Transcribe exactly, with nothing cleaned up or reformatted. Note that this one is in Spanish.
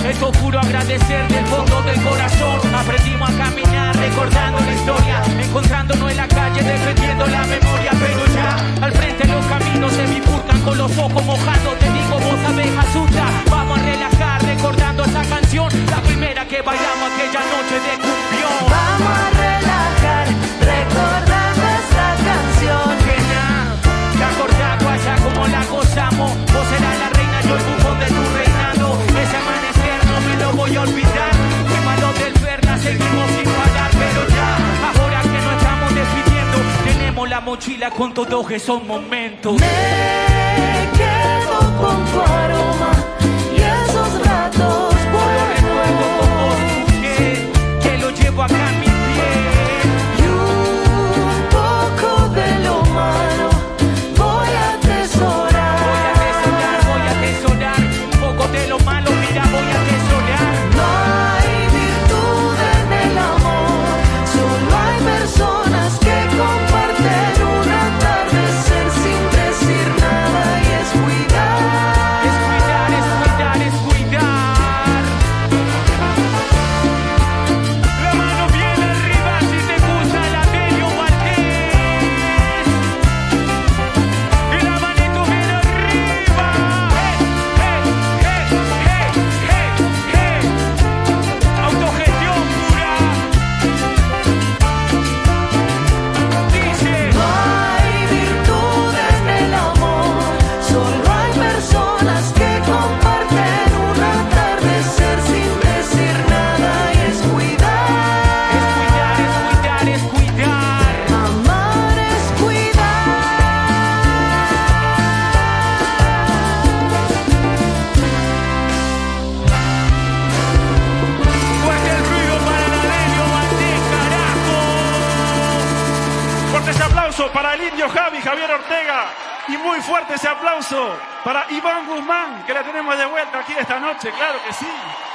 Esto juro agradecer del fondo del corazón. Aprendimos a caminar recordando la historia, encontrándonos en la calle defendiendo la memoria. Pero ya al frente los caminos se bifurcan con los ojos mojados. Te digo, vos sabés, asusta. Vamos a relajar recordando esa canción, la primera que bailamos aquella noche de cumbión. Vamos a relajar recordando esa canción. ¿Te acordás allá como la gozamos? Vos eras la reina, yo el bufón de tu reinado. Ese amanecer no me lo voy a olvidar. Fue malo del Ferna, seguimos sin pagar. Pero ya, ahora que nos estamos despidiendo, tenemos la mochila con todos esos momentos. Me quedo con tu aroma y esos ratos Lo recuerdo con vos, mujer, que lo llevo acá en mi piel. y un poco de lo malo voy a atesorar. Voy a atesorar, voy a atesorar un poco de lo malo, mira, voy a atesorar. No hay virtud en el amor, solo hay personas que comparten un atardecer sin decir nada y es cuidar. Es cuidar, es cuidar, es cuidar. La mano bien arriba si te gusta la Delio Valdés. Y la manito bien arriba. Hey, hey, hey, hey, hey, hey. Autogestión pura. Dice. No hay virtud en el amor, solo hay personas que comparten un atardecer sin decir nada y es cuidar. Es cuidar, es cuidar, es cuidar. Amar es cuidar. Fuerte el ruido para la Delio Valdés, carajo. Fuerte ese aplauso para el indio Javi, Javier Ortega. Y muy fuerte ese aplauso para Iván Guzmán, que la tenemos de vuelta aquí esta noche, claro que sí.